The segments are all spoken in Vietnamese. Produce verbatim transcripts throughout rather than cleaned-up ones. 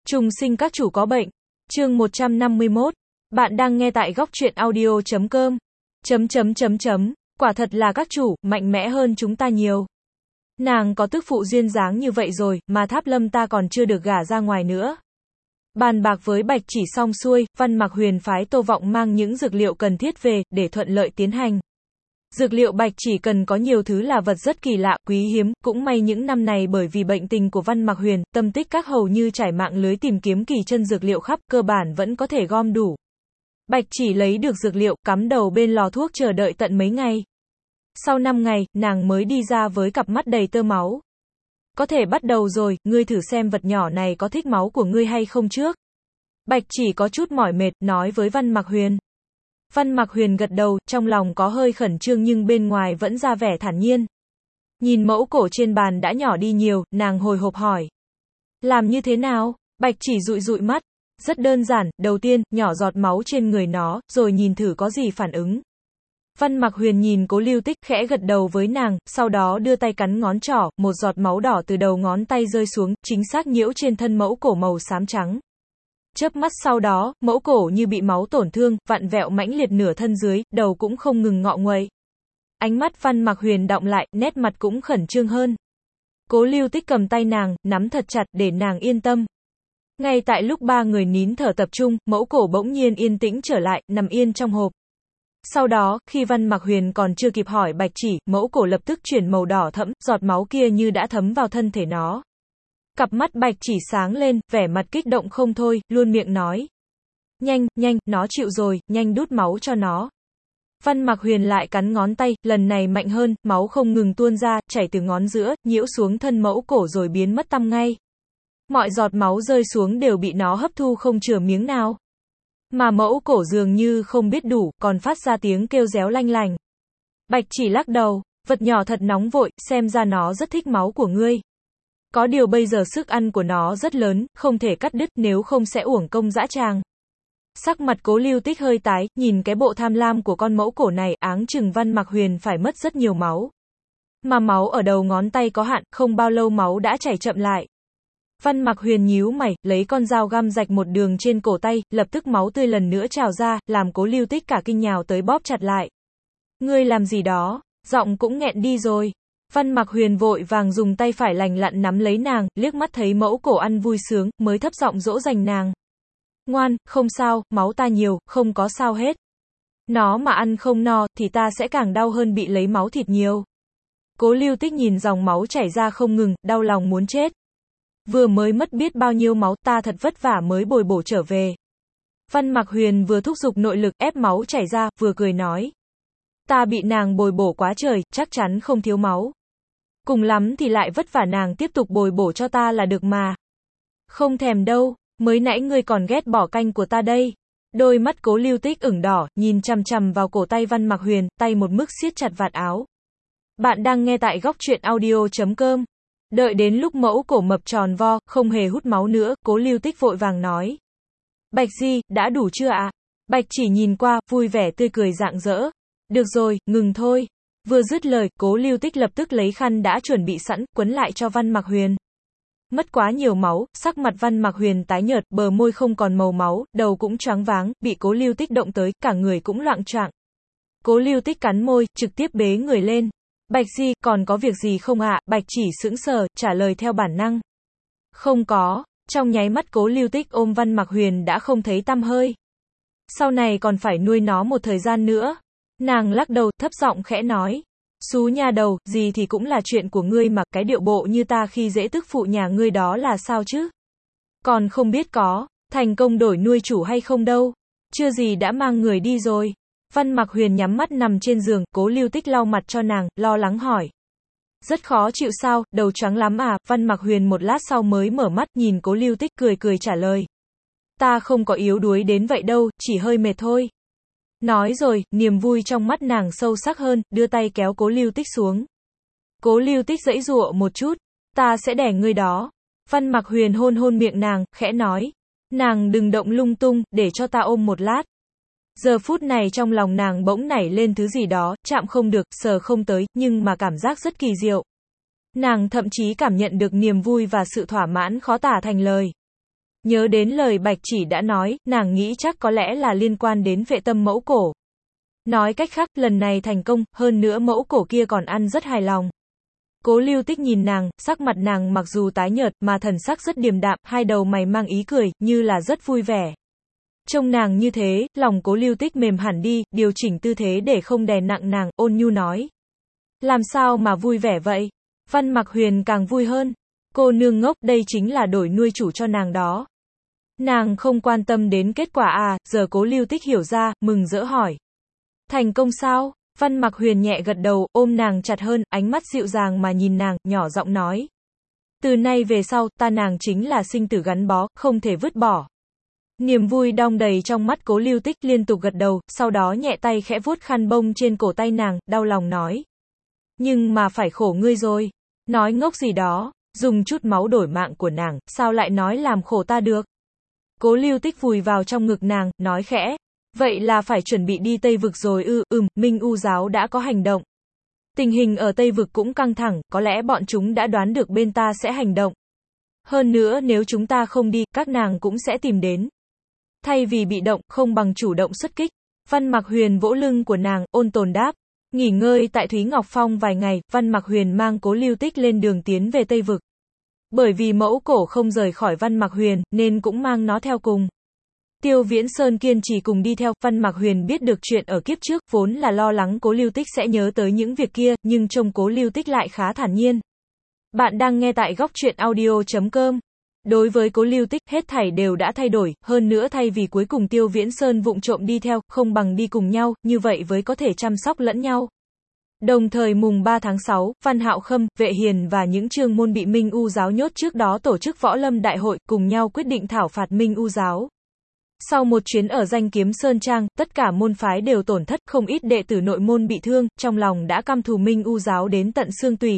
Trùng sinh các chủ có bệnh. Chương một trăm năm mươi mốt. Bạn đang nghe tại góc truyện audio chấm com. Chấm chấm chấm chấm. Quả thật là các chủ, mạnh mẽ hơn chúng ta nhiều. Nàng có tức phụ duyên dáng như vậy rồi, mà Tháp Lâm ta còn chưa được gả ra ngoài nữa. Bàn bạc với Bạch Chỉ xong xuôi, Văn Mặc Huyền phái Tô Vọng mang những dược liệu cần thiết về, để thuận lợi tiến hành. Dược liệu Bạch Chỉ cần có nhiều thứ là vật rất kỳ lạ, quý hiếm, cũng may những năm này bởi vì bệnh tình của Văn Mặc Huyền, tâm tích các hầu như trải mạng lưới tìm kiếm kỳ chân dược liệu khắp, cơ bản vẫn có thể gom đủ. Bạch Chỉ lấy được dược liệu, cắm đầu bên lò thuốc chờ đợi tận mấy ngày. Sau năm ngày, nàng mới đi ra với cặp mắt đầy tơ máu. Có thể bắt đầu rồi, ngươi thử xem vật nhỏ này có thích máu của ngươi hay không trước. Bạch Chỉ có chút mỏi mệt, nói với Văn Mặc Huyền. Văn Mặc Huyền gật đầu, trong lòng có hơi khẩn trương nhưng bên ngoài vẫn ra vẻ thản nhiên. Nhìn mẫu cổ trên bàn đã nhỏ đi nhiều, nàng hồi hộp hỏi. Làm như thế nào? Bạch Chỉ dụi dụi mắt. Rất đơn giản, đầu tiên, nhỏ giọt máu trên người nó, rồi nhìn thử có gì phản ứng. Văn Mặc Huyền nhìn Cố Lưu Tích, khẽ gật đầu với nàng, sau đó đưa tay cắn ngón trỏ, một giọt máu đỏ từ đầu ngón tay rơi xuống, chính xác nhiễu trên thân mẫu cổ màu xám trắng. Chớp mắt sau đó, mẫu cổ như bị máu tổn thương, vặn vẹo mãnh liệt nửa thân dưới, đầu cũng không ngừng ngọ nguậy. Ánh mắt Văn Mặc Huyền đọng lại, nét mặt cũng khẩn trương hơn. Cố Lưu Tích cầm tay nàng, nắm thật chặt để nàng yên tâm. Ngay tại lúc ba người nín thở tập trung, mẫu cổ bỗng nhiên yên tĩnh trở lại, nằm yên trong hộp. Sau đó, khi Văn Mặc Huyền còn chưa kịp hỏi Bạch Chỉ, mẫu cổ lập tức chuyển màu đỏ thẫm, giọt máu kia như đã thấm vào thân thể nó. Cặp mắt Bạch Chỉ sáng lên, vẻ mặt kích động không thôi, luôn miệng nói. Nhanh, nhanh, nó chịu rồi, nhanh đút máu cho nó. Văn Mặc Huyền lại cắn ngón tay, lần này mạnh hơn, máu không ngừng tuôn ra, chảy từ ngón giữa, nhiễu xuống thân mẫu cổ rồi biến mất tăm ngay. Mọi giọt máu rơi xuống đều bị nó hấp thu không chừa miếng nào. Mà mẫu cổ dường như không biết đủ, còn phát ra tiếng kêu réo lanh lành. Bạch Chỉ lắc đầu, vật nhỏ thật nóng vội, xem ra nó rất thích máu của ngươi. Có điều bây giờ sức ăn của nó rất lớn, không thể cắt đứt, nếu không sẽ uổng công dã tràng. Sắc mặt Cố Lưu Tích hơi tái, nhìn cái bộ tham lam của con mẫu cổ này, áng chừng Văn Mặc Huyền phải mất rất nhiều máu. Mà máu ở đầu ngón tay có hạn, không bao lâu máu đã chảy chậm lại. Văn Mặc Huyền nhíu mày, lấy con dao găm rạch một đường trên cổ tay, lập tức máu tươi lần nữa trào ra, làm Cố Lưu Tích cả kinh nhào tới bóp chặt lại. Ngươi làm gì đó? Giọng cũng nghẹn đi rồi. Văn Mặc Huyền vội vàng dùng tay phải lành lặn nắm lấy nàng, liếc mắt thấy mẫu cổ ăn vui sướng, mới thấp giọng dỗ dành nàng. Ngoan, không sao, máu ta nhiều, không có sao hết. Nó mà ăn không no, thì ta sẽ càng đau hơn bị lấy máu thịt nhiều. Cố Lưu Tích nhìn dòng máu chảy ra không ngừng, đau lòng muốn chết. Vừa mới mất biết bao nhiêu máu, ta thật vất vả mới bồi bổ trở về. Văn Mặc Huyền vừa thúc giục nội lực ép máu chảy ra, vừa cười nói. Ta bị nàng bồi bổ quá trời, chắc chắn không thiếu máu. Cùng lắm thì lại vất vả nàng tiếp tục bồi bổ cho ta là được mà. Không thèm đâu, mới nãy ngươi còn ghét bỏ canh của ta đây. Đôi mắt Cố Lưu Tích ửng đỏ, nhìn chằm chằm vào cổ tay Văn Mặc Huyền, tay một mức siết chặt vạt áo. Bạn đang nghe tại góc truyện audio chấm com. Đợi đến lúc mẫu cổ mập tròn vo, không hề hút máu nữa, Cố Lưu Tích vội vàng nói. Bạch Di, đã đủ chưa ạ? À? Bạch Chỉ nhìn qua, vui vẻ tươi cười rạng rỡ. Được rồi, ngừng thôi. Vừa dứt lời, Cố Lưu Tích lập tức lấy khăn đã chuẩn bị sẵn, quấn lại cho Văn Mặc Huyền. Mất quá nhiều máu, sắc mặt Văn Mặc Huyền tái nhợt, bờ môi không còn màu máu, đầu cũng choáng váng, bị Cố Lưu Tích động tới, cả người cũng loạng choạng. Cố Lưu Tích cắn môi, trực tiếp bế người lên. Bạch Di, còn có việc gì không ạ? À? Bạch Chỉ sững sờ, trả lời theo bản năng. Không có. Trong nháy mắt Cố Lưu Tích ôm Văn Mặc Huyền đã không thấy tăm hơi. Sau này còn phải nuôi nó một thời gian nữa. Nàng lắc đầu, thấp giọng khẽ nói. Xú nha đầu, gì thì cũng là chuyện của ngươi mà, cái điệu bộ như ta khi dễ tức phụ nhà ngươi đó là sao chứ? Còn không biết có thành công đổi nuôi chủ hay không đâu. Chưa gì đã mang người đi rồi. Văn Mặc Huyền nhắm mắt nằm trên giường, Cố Lưu Tích lau mặt cho nàng, lo lắng hỏi. Rất khó chịu sao, đầu choáng lắm à? Văn Mặc Huyền một lát sau mới mở mắt, nhìn Cố Lưu Tích cười cười trả lời. Ta không có yếu đuối đến vậy đâu, chỉ hơi mệt thôi. Nói rồi, niềm vui trong mắt nàng sâu sắc hơn, đưa tay kéo Cố Lưu Tích xuống. Cố Lưu Tích giãy giụa một chút. Ta sẽ đẻ ngươi đó. Văn Mặc Huyền hôn hôn miệng nàng, khẽ nói. Nàng đừng động lung tung, để cho ta ôm một lát. Giờ phút này trong lòng nàng bỗng nảy lên thứ gì đó, chạm không được, sờ không tới, nhưng mà cảm giác rất kỳ diệu. Nàng thậm chí cảm nhận được niềm vui và sự thỏa mãn khó tả thành lời. Nhớ đến lời Bạch Chỉ đã nói, nàng nghĩ chắc có lẽ là liên quan đến vệ tâm mẫu cổ. Nói cách khác, lần này thành công, hơn nữa mẫu cổ kia còn ăn rất hài lòng. Cố Lưu Tích nhìn nàng, sắc mặt nàng mặc dù tái nhợt, mà thần sắc rất điềm đạm, hai đầu mày mang ý cười, như là rất vui vẻ. Trông nàng như thế, lòng Cố Lưu Tích mềm hẳn đi, điều chỉnh tư thế để không đè nặng nàng, ôn nhu nói. Làm sao mà vui vẻ vậy? Văn Mặc Huyền càng vui hơn. Cô nương ngốc, đây chính là đổi nuôi chủ cho nàng đó. Nàng không quan tâm đến kết quả à, giờ Cố Lưu Tích hiểu ra, mừng rỡ hỏi. Thành công sao? Văn Mặc Huyền nhẹ gật đầu, ôm nàng chặt hơn, ánh mắt dịu dàng mà nhìn nàng, nhỏ giọng nói. Từ nay về sau, ta nàng chính là sinh tử gắn bó, không thể vứt bỏ. Niềm vui đong đầy trong mắt Cố Lưu Tích, liên tục gật đầu, sau đó nhẹ tay khẽ vuốt khăn bông trên cổ tay nàng, đau lòng nói. Nhưng mà phải khổ ngươi rồi. Nói ngốc gì đó, dùng chút máu đổi mạng của nàng, sao lại nói làm khổ ta được. Cố Lưu Tích vùi vào trong ngực nàng, nói khẽ. Vậy là phải chuẩn bị đi Tây Vực rồi ư, ừm, Minh U giáo đã có hành động. Tình hình ở Tây Vực cũng căng thẳng, có lẽ bọn chúng đã đoán được bên ta sẽ hành động. Hơn nữa nếu chúng ta không đi, các nàng cũng sẽ tìm đến. Thay vì bị động, không bằng chủ động xuất kích. Văn Mặc Huyền vỗ lưng của nàng, ôn tồn đáp. Nghỉ ngơi tại Thúy Ngọc Phong vài ngày, Văn Mặc Huyền mang Cố Lưu Tích lên đường tiến về Tây Vực. Bởi vì mẫu cổ không rời khỏi Văn Mặc Huyền, nên cũng mang nó theo cùng. Tiêu Viễn Sơn kiên trì cùng đi theo, Văn Mặc Huyền biết được chuyện ở kiếp trước, vốn là lo lắng Cố Lưu Tích sẽ nhớ tới những việc kia, nhưng trông Cố Lưu Tích lại khá thản nhiên. Bạn đang nghe tại góc truyện audio chấm com. Đối với Cố Lưu Tích, hết thảy đều đã thay đổi, hơn nữa thay vì cuối cùng Tiêu Viễn Sơn vụng trộm đi theo, không bằng đi cùng nhau, như vậy với có thể chăm sóc lẫn nhau. Đồng thời mùng ba tháng sáu, Văn Hạo Khâm, Vệ Hiền và những chương môn bị Minh U giáo nhốt trước đó tổ chức võ lâm đại hội, cùng nhau quyết định thảo phạt Minh U giáo. Sau một chuyến ở Danh Kiếm Sơn Trang, tất cả môn phái đều tổn thất, không ít đệ tử nội môn bị thương, trong lòng đã căm thù Minh U giáo đến tận xương tủy.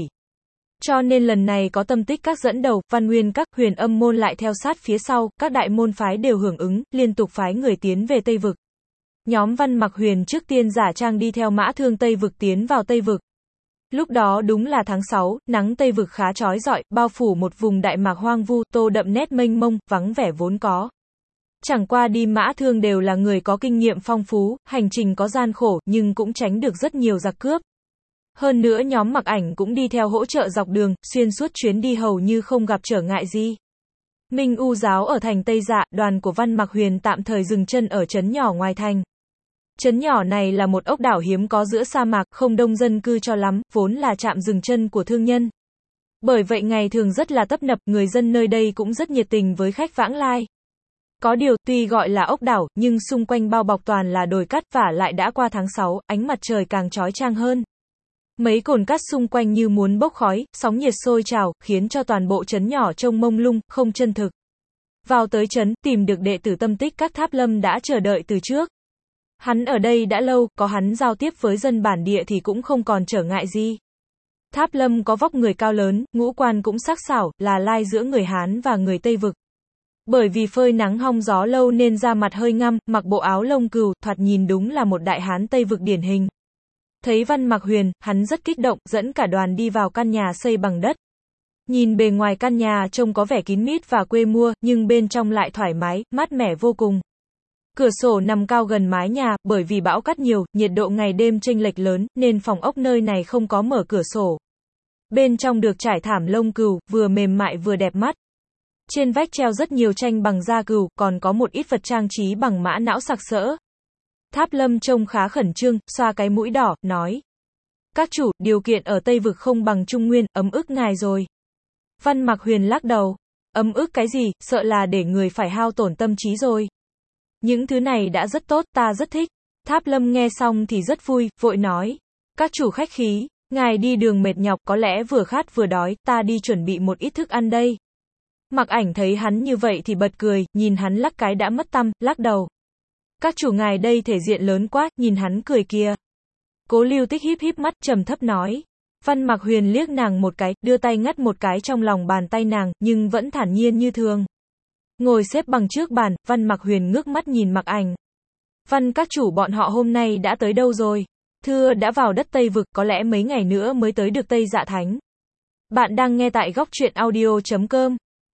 Cho nên lần này có Tâm Tích Các dẫn đầu, Văn Nguyên Các, Huyền Âm môn lại theo sát phía sau, các đại môn phái đều hưởng ứng, liên tục phái người tiến về Tây Vực. Nhóm Văn Mặc Huyền trước tiên giả trang đi theo Mã Thương Tây Vực tiến vào Tây Vực. Lúc đó đúng là tháng sáu, nắng Tây Vực khá chói rọi, bao phủ một vùng đại mạc hoang vu, tô đậm nét mênh mông, vắng vẻ vốn có. Chẳng qua đi Mã Thương đều là người có kinh nghiệm phong phú, hành trình có gian khổ, nhưng cũng tránh được rất nhiều giặc cướp. Hơn nữa nhóm Mặc Ảnh cũng đi theo hỗ trợ dọc đường, xuyên suốt chuyến đi hầu như không gặp trở ngại gì. Minh U giáo ở thành Tây Dạ, đoàn của Văn Mặc Huyền tạm thời dừng chân ở trấn nhỏ ngoài thành. Trấn nhỏ này là một ốc đảo hiếm có giữa sa mạc, không đông dân cư cho lắm, vốn là trạm dừng chân của thương nhân. Bởi vậy ngày thường rất là tấp nập, người dân nơi đây cũng rất nhiệt tình với khách vãng lai. Có điều, tuy gọi là ốc đảo, nhưng xung quanh bao bọc toàn là đồi cát, vả lại đã qua tháng sáu, ánh mặt trời càng chói chang hơn. Mấy cồn cát xung quanh như muốn bốc khói, sóng nhiệt sôi trào, khiến cho toàn bộ trấn nhỏ trông mông lung, không chân thực. Vào tới trấn, tìm được đệ tử Tâm Tích Các Tháp Lâm đã chờ đợi từ trước. Hắn ở đây đã lâu, có hắn giao tiếp với dân bản địa thì cũng không còn trở ngại gì. Tháp Lâm có vóc người cao lớn, ngũ quan cũng sắc sảo, là lai giữa người Hán và người Tây Vực. Bởi vì phơi nắng hong gió lâu nên da mặt hơi ngăm, mặc bộ áo lông cừu, thoạt nhìn đúng là một đại Hán Tây Vực điển hình. Thấy Văn Mặc Huyền, hắn rất kích động, dẫn cả đoàn đi vào căn nhà xây bằng đất. Nhìn bề ngoài căn nhà trông có vẻ kín mít và quê mua, nhưng bên trong lại thoải mái, mát mẻ vô cùng. Cửa sổ nằm cao gần mái nhà, bởi vì bão cát nhiều, nhiệt độ ngày đêm chênh lệch lớn, nên phòng ốc nơi này không có mở cửa sổ. Bên trong được trải thảm lông cừu, vừa mềm mại vừa đẹp mắt. Trên vách treo rất nhiều tranh bằng da cừu, còn có một ít vật trang trí bằng mã não sặc sỡ. Tháp Lâm trông khá khẩn trương, xoa cái mũi đỏ, nói. Các chủ, điều kiện ở Tây Vực không bằng Trung Nguyên, ấm ức ngài rồi. Văn Mặc Huyền lắc đầu. Ấm ức cái gì, sợ là để người phải hao tổn tâm trí rồi. Những thứ này đã rất tốt, ta rất thích. Tháp Lâm nghe xong thì rất vui, vội nói. Các chủ khách khí, ngài đi đường mệt nhọc, có lẽ vừa khát vừa đói, ta đi chuẩn bị một ít thức ăn đây. Mặc Ảnh thấy hắn như vậy thì bật cười, nhìn hắn lắc cái đã mất tăm, lắc đầu. Các chủ ngài đây thể diện lớn quá, nhìn hắn cười kìa. Cố Lưu Tích híp híp mắt, trầm thấp nói. Văn Mặc Huyền liếc nàng một cái, đưa tay ngắt một cái trong lòng bàn tay nàng, nhưng vẫn thản nhiên như thường. Ngồi xếp bằng trước bàn, Văn Mặc Huyền ngước mắt nhìn Mặc Ảnh. Văn các chủ bọn họ hôm nay đã tới đâu rồi? Thưa đã vào đất Tây Vực, có lẽ mấy ngày nữa mới tới được Tây Dạ Thánh. Bạn đang nghe tại góc truyện audio chấm com.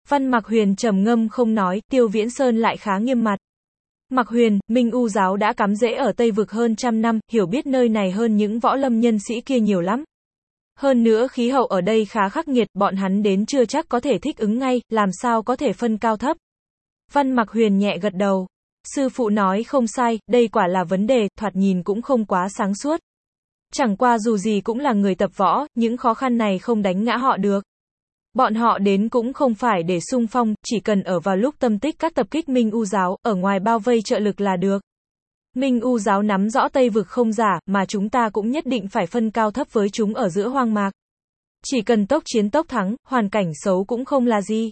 Văn Mạc Huyền trầm ngâm không nói, Tiêu Viễn Sơn lại khá nghiêm mặt. Mạc Huyền, Minh U giáo đã cắm rễ ở Tây Vực hơn trăm năm, hiểu biết nơi này hơn những võ lâm nhân sĩ kia nhiều lắm. Hơn nữa khí hậu ở đây khá khắc nghiệt, bọn hắn đến chưa chắc có thể thích ứng ngay, làm sao có thể phân cao thấp. Văn Mạc Huyền nhẹ gật đầu. Sư phụ nói không sai, đây quả là vấn đề, thoạt nhìn cũng không quá sáng suốt. Chẳng qua dù gì cũng là người tập võ, những khó khăn này không đánh ngã họ được. Bọn họ đến cũng không phải để xung phong, chỉ cần ở vào lúc tâm tích các tập kích Minh U giáo, ở ngoài bao vây trợ lực là được. Minh U giáo nắm rõ Tây Vực không giả, mà chúng ta cũng nhất định phải phân cao thấp với chúng ở giữa hoang mạc. Chỉ cần tốc chiến tốc thắng, hoàn cảnh xấu cũng không là gì.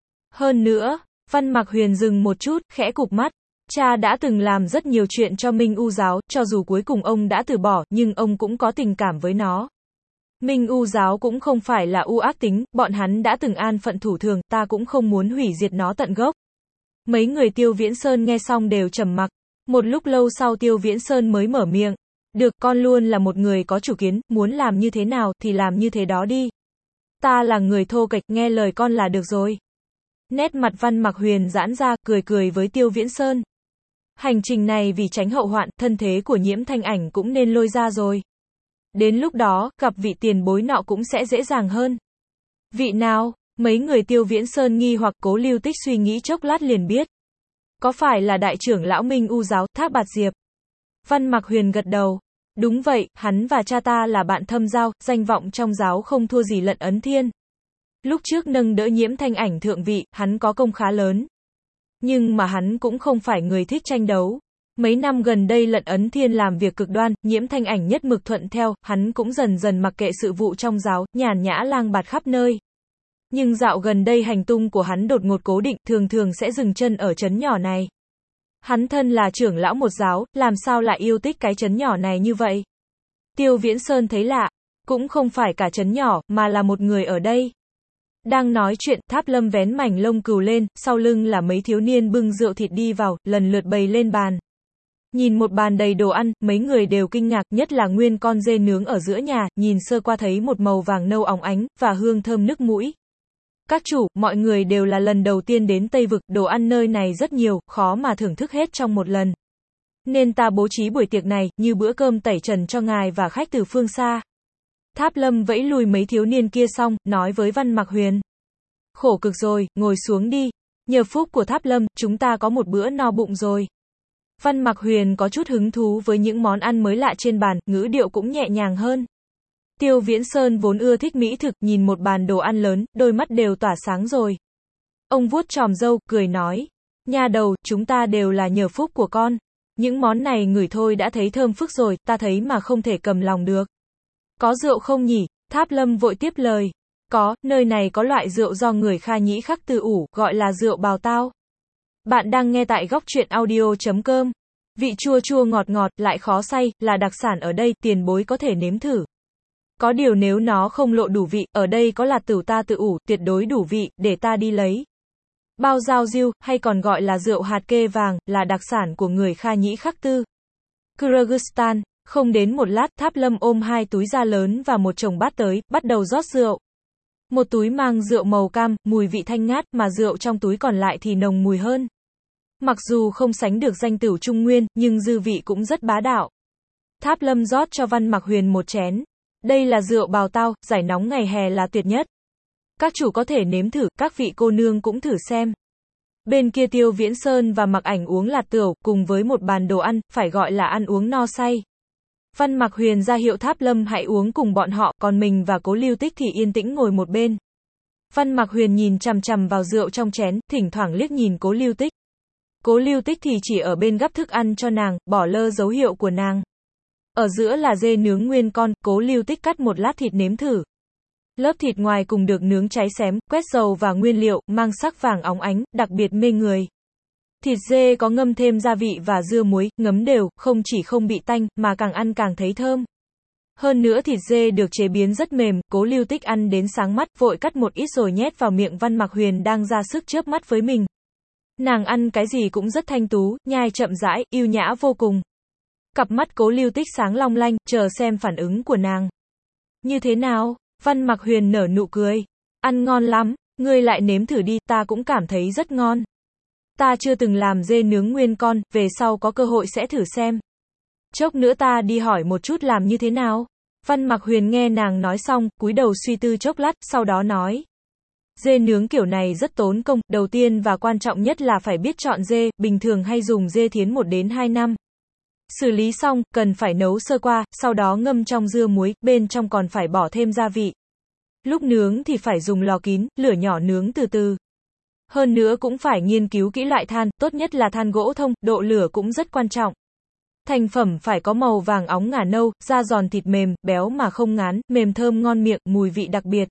Hơn nữa, Văn Mạc Huyền dừng một chút, khẽ cụp mắt. Cha đã từng làm rất nhiều chuyện cho Minh U giáo, cho dù cuối cùng ông đã từ bỏ, nhưng ông cũng có tình cảm với nó. Minh U giáo cũng không phải là u ác tính, bọn hắn đã từng an phận thủ thường, ta cũng không muốn hủy diệt nó tận gốc. Mấy người Tiêu Viễn Sơn nghe xong đều trầm mặc. Một lúc lâu sau Tiêu Viễn Sơn mới mở miệng. Được, con luôn là một người có chủ kiến, muốn làm như thế nào thì làm như thế đó đi. Ta là người thô kệch, nghe lời con là được rồi. Nét mặt Văn Mạc Huyền giãn ra, cười cười với Tiêu Viễn Sơn. Hành trình này vì tránh hậu hoạn, thân thế của Nhiễm Thanh Ảnh cũng nên lôi ra rồi. Đến lúc đó, gặp vị tiền bối nọ cũng sẽ dễ dàng hơn. Vị nào? Mấy người Tiêu Viễn Sơn nghi hoặc Cố Lưu Tích suy nghĩ chốc lát liền biết. Có phải là đại trưởng lão Minh U giáo, Thác Bạt Diệp? Văn Mạc Huyền gật đầu. Đúng vậy, hắn và cha ta là bạn thâm giao, danh vọng trong giáo không thua gì Lận Ấn Thiên. Lúc trước nâng đỡ Nhiễm Thanh Ảnh thượng vị, hắn có công khá lớn. Nhưng mà hắn cũng không phải người thích tranh đấu. Mấy năm gần đây Lận Ấn Thiên làm việc cực đoan, Nhiễm Thanh Ảnh nhất mực thuận theo, hắn cũng dần dần mặc kệ sự vụ trong giáo, nhàn nhã lang bạt khắp nơi. Nhưng dạo gần đây hành tung của hắn đột ngột cố định, thường thường sẽ dừng chân ở trấn nhỏ này. Hắn thân là trưởng lão một giáo, làm sao lại yêu thích cái trấn nhỏ này như vậy? Tiêu Viễn Sơn thấy lạ, cũng không phải cả trấn nhỏ, mà là một người ở đây. Đang nói chuyện, Tháp Lâm vén mảnh lông cừu lên, sau lưng là mấy thiếu niên bưng rượu thịt đi vào, lần lượt bày lên bàn. Nhìn một bàn đầy đồ ăn, mấy người đều kinh ngạc, nhất là nguyên con dê nướng ở giữa nhà, nhìn sơ qua thấy một màu vàng nâu óng ánh, và hương thơm nức mũi. Các chủ, mọi người đều là lần đầu tiên đến Tây Vực, đồ ăn nơi này rất nhiều, khó mà thưởng thức hết trong một lần. Nên ta bố trí buổi tiệc này, như bữa cơm tẩy trần cho ngài và khách từ phương xa. Tháp Lâm vẫy lùi mấy thiếu niên kia xong, nói với Văn Mạc Huyền. Khổ cực rồi, ngồi xuống đi. Nhờ phúc của Tháp Lâm, chúng ta có một bữa no bụng rồi. Văn Mạc Huyền có chút hứng thú với những món ăn mới lạ trên bàn, ngữ điệu cũng nhẹ nhàng hơn. Tiêu Viễn Sơn vốn ưa thích mỹ thực, nhìn một bàn đồ ăn lớn, đôi mắt đều tỏa sáng rồi. Ông vuốt chòm râu, cười nói. Nha đầu, chúng ta đều là nhờ phúc của con. Những món này ngửi thôi đã thấy thơm phức rồi, ta thấy mà không thể cầm lòng được. Có rượu không nhỉ? Tháp Lâm vội tiếp lời. Có, nơi này có loại rượu do người Kha Nhĩ khắc từ ủ, gọi là rượu bào tao. Bạn đang nghe tại góc truyện audio chấm com. Vị chua chua ngọt ngọt, lại khó say, là đặc sản ở đây, tiền bối có thể nếm thử. Có điều nếu nó không lộ đủ vị, ở đây có lạt tửu ta tự ủ, tuyệt đối đủ vị, để ta đi lấy. Bao giao diêu, hay còn gọi là rượu hạt kê vàng, là đặc sản của người Kha Nhĩ khắc tư. Kyrgyzstan. Không đến một lát, Tháp Lâm ôm hai túi da lớn và một chồng bát tới, bắt đầu rót rượu. Một túi mang rượu màu cam, mùi vị thanh ngát, mà rượu trong túi còn lại thì nồng mùi hơn. Mặc dù không sánh được danh tửu Trung Nguyên, nhưng dư vị cũng rất bá đạo. Tháp Lâm rót cho Văn Mạc Huyền một chén. Đây là rượu bào tao, giải nóng ngày hè là tuyệt nhất. Các chủ có thể nếm thử, các vị cô nương cũng thử xem. Bên kia Tiêu Viễn Sơn và Mạc Ảnh uống lạt tửu, cùng với một bàn đồ ăn, phải gọi là ăn uống no say. Văn Mạc Huyền ra hiệu Tháp Lâm hãy uống cùng bọn họ, còn mình và Cố Lưu Tích thì yên tĩnh ngồi một bên. Văn Mạc Huyền nhìn chằm chằm vào rượu trong chén, thỉnh thoảng liếc nhìn Cố Lưu Tích. Cố Lưu Tích thì chỉ ở bên gắp thức ăn cho nàng, bỏ lơ dấu hiệu của nàng. Ở giữa là dê nướng nguyên con, Cố Lưu Tích cắt một lát thịt nếm thử. Lớp thịt ngoài cùng được nướng cháy xém, quét dầu và nguyên liệu, mang sắc vàng óng ánh, đặc biệt mê người. Thịt dê có ngâm thêm gia vị và dưa muối, ngấm đều, không chỉ không bị tanh, mà càng ăn càng thấy thơm. Hơn nữa thịt dê được chế biến rất mềm, Cố Lưu Tích ăn đến sáng mắt, vội cắt một ít rồi nhét vào miệng Văn Mạc Huyền đang ra sức chớp mắt với mình. Nàng ăn cái gì cũng rất thanh tú, nhai chậm rãi, yêu nhã vô cùng. Cặp mắt Cố Lưu Tích sáng long lanh, chờ xem phản ứng của nàng. Như thế nào? Văn Mạc Huyền nở nụ cười. Ăn ngon lắm. Ngươi lại nếm thử đi, ta cũng cảm thấy rất ngon. Ta chưa từng làm dê nướng nguyên con, về sau có cơ hội sẽ thử xem. Chốc nữa ta đi hỏi một chút làm như thế nào. Văn Mặc Huyền nghe nàng nói xong, cúi đầu suy tư chốc lát, sau đó nói. Dê nướng kiểu này rất tốn công, đầu tiên và quan trọng nhất là phải biết chọn dê, bình thường hay dùng dê thiến một đến hai năm. Xử lý xong, cần phải nấu sơ qua, sau đó ngâm trong dưa muối, bên trong còn phải bỏ thêm gia vị. Lúc nướng thì phải dùng lò kín, lửa nhỏ nướng từ từ. Hơn nữa cũng phải nghiên cứu kỹ loại than, tốt nhất là than gỗ thông, độ lửa cũng rất quan trọng. Thành phẩm phải có màu vàng óng ngà nâu, da giòn thịt mềm, béo mà không ngán, mềm thơm ngon miệng, mùi vị đặc biệt.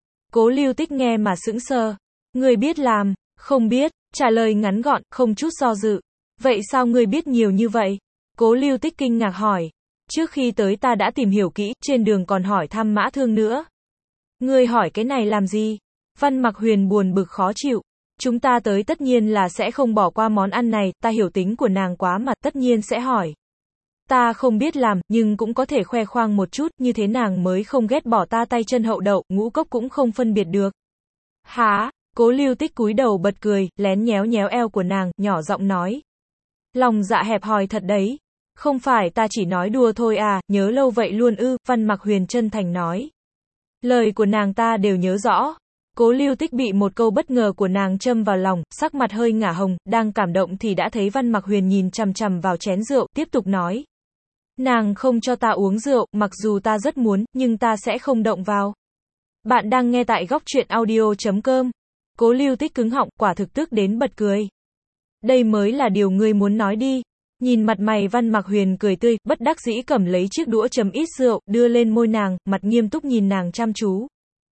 Cố Lưu Tích nghe mà sững sờ. Ngươi biết làm? Không biết, trả lời ngắn gọn, không chút do dự. Vậy sao ngươi biết nhiều như vậy? Cố Lưu Tích kinh ngạc hỏi. Trước khi tới ta đã tìm hiểu kỹ, trên đường còn hỏi thăm Mã Thương nữa. Ngươi hỏi cái này làm gì? Văn Mặc Huyền buồn bực khó chịu. Chúng ta tới tất nhiên là sẽ không bỏ qua món ăn này, ta hiểu tính của nàng quá mà, tất nhiên sẽ hỏi. Ta không biết làm, nhưng cũng có thể khoe khoang một chút, như thế nàng mới không ghét bỏ ta tay chân hậu đậu, ngũ cốc cũng không phân biệt được. Hả? Cố Lưu Tích cúi đầu bật cười, lén nhéo nhéo eo của nàng, nhỏ giọng nói. Lòng dạ hẹp hòi thật đấy. Không phải ta chỉ nói đùa thôi à, nhớ lâu vậy luôn ư, Văn Mặc Huyền chân thành nói. Lời của nàng ta đều nhớ rõ. Cố Lưu Tích bị một câu bất ngờ của nàng châm vào lòng, sắc mặt hơi ngả hồng, đang cảm động thì đã thấy Văn Mặc Huyền nhìn chằm chằm vào chén rượu, tiếp tục nói. Nàng không cho ta uống rượu, mặc dù ta rất muốn, nhưng ta sẽ không động vào. Bạn đang nghe tại góc truyện audio chấm com. Cố Lưu Tích cứng họng, quả thực tức đến bật cười. Đây mới là điều ngươi muốn nói đi. Nhìn mặt mày Văn Mặc Huyền cười tươi, bất đắc dĩ cầm lấy chiếc đũa chấm ít rượu, đưa lên môi nàng, mặt nghiêm túc nhìn nàng chăm chú.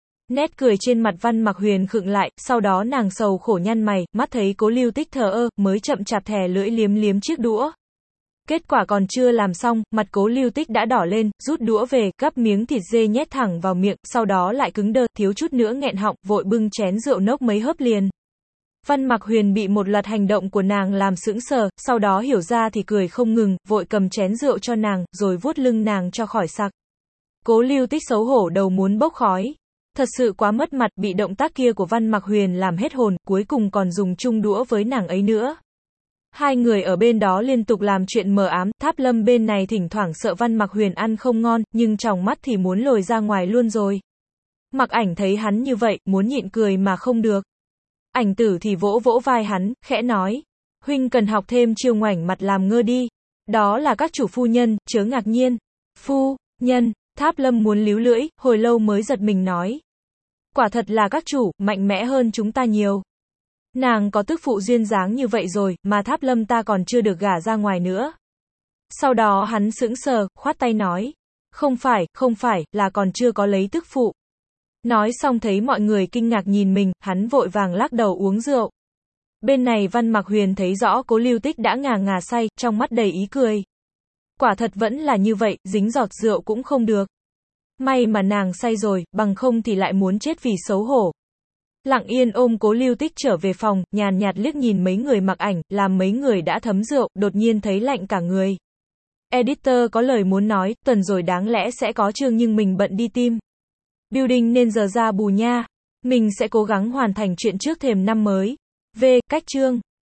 Nét cười trên mặt Văn Mặc Huyền khựng lại, sau đó nàng sầu khổ nhăn mày, mắt thấy Cố Lưu Tích thờ ơ, mới chậm chạp thè lưỡi liếm liếm chiếc đũa. Kết quả còn chưa làm xong, mặt Cố Lưu Tích đã đỏ lên, rút đũa về, gắp miếng thịt dê nhét thẳng vào miệng, sau đó lại cứng đơ, thiếu chút nữa nghẹn họng, vội bưng chén rượu nốc mấy hớp liền. Văn Mặc Huyền bị một loạt hành động của nàng làm sững sờ, sau đó hiểu ra thì cười không ngừng, vội cầm chén rượu cho nàng, rồi vuốt lưng nàng cho khỏi sặc. Cố Lưu Tích xấu hổ đầu muốn bốc khói. Thật sự quá mất mặt, bị động tác kia của Văn Mặc Huyền làm hết hồn, cuối cùng còn dùng chung đũa với nàng ấy nữa. Hai người ở bên đó liên tục làm chuyện mờ ám, Tháp Lâm bên này thỉnh thoảng sợ Văn Mặc Huyền ăn không ngon, nhưng trong mắt thì muốn lồi ra ngoài luôn rồi. Mặc Ảnh thấy hắn như vậy, muốn nhịn cười mà không được. Ảnh Tử thì vỗ vỗ vai hắn, khẽ nói. Huynh cần học thêm chiêu ngoảnh mặt làm ngơ đi. Đó là các chủ phu nhân, chớ ngạc nhiên. Phu nhân, Tháp Lâm muốn líu lưỡi, hồi lâu mới giật mình nói. Quả thật là các chủ, mạnh mẽ hơn chúng ta nhiều. Nàng có tức phụ duyên dáng như vậy rồi, mà Tháp Lâm ta còn chưa được gả ra ngoài nữa. Sau đó hắn sững sờ, khoát tay nói. Không phải, không phải, là còn chưa có lấy tức phụ. Nói xong thấy mọi người kinh ngạc nhìn mình, hắn vội vàng lắc đầu uống rượu. Bên này Văn Mặc Huyền thấy rõ Cố Lưu Tích đã ngà ngà say, trong mắt đầy ý cười. Quả thật vẫn là như vậy, dính giọt rượu cũng không được. May mà nàng say rồi, bằng không thì lại muốn chết vì xấu hổ. Lặng yên ôm Cố Lưu Tích trở về phòng, nhàn nhạt liếc nhìn mấy người Mặc Ảnh, làm mấy người đã thấm rượu, đột nhiên thấy lạnh cả người. Editor có lời muốn nói, tuần rồi đáng lẽ sẽ có chương nhưng mình bận đi team building nên giờ ra bù nha. Mình sẽ cố gắng hoàn thành chuyện trước thềm năm mới. V. Cách chương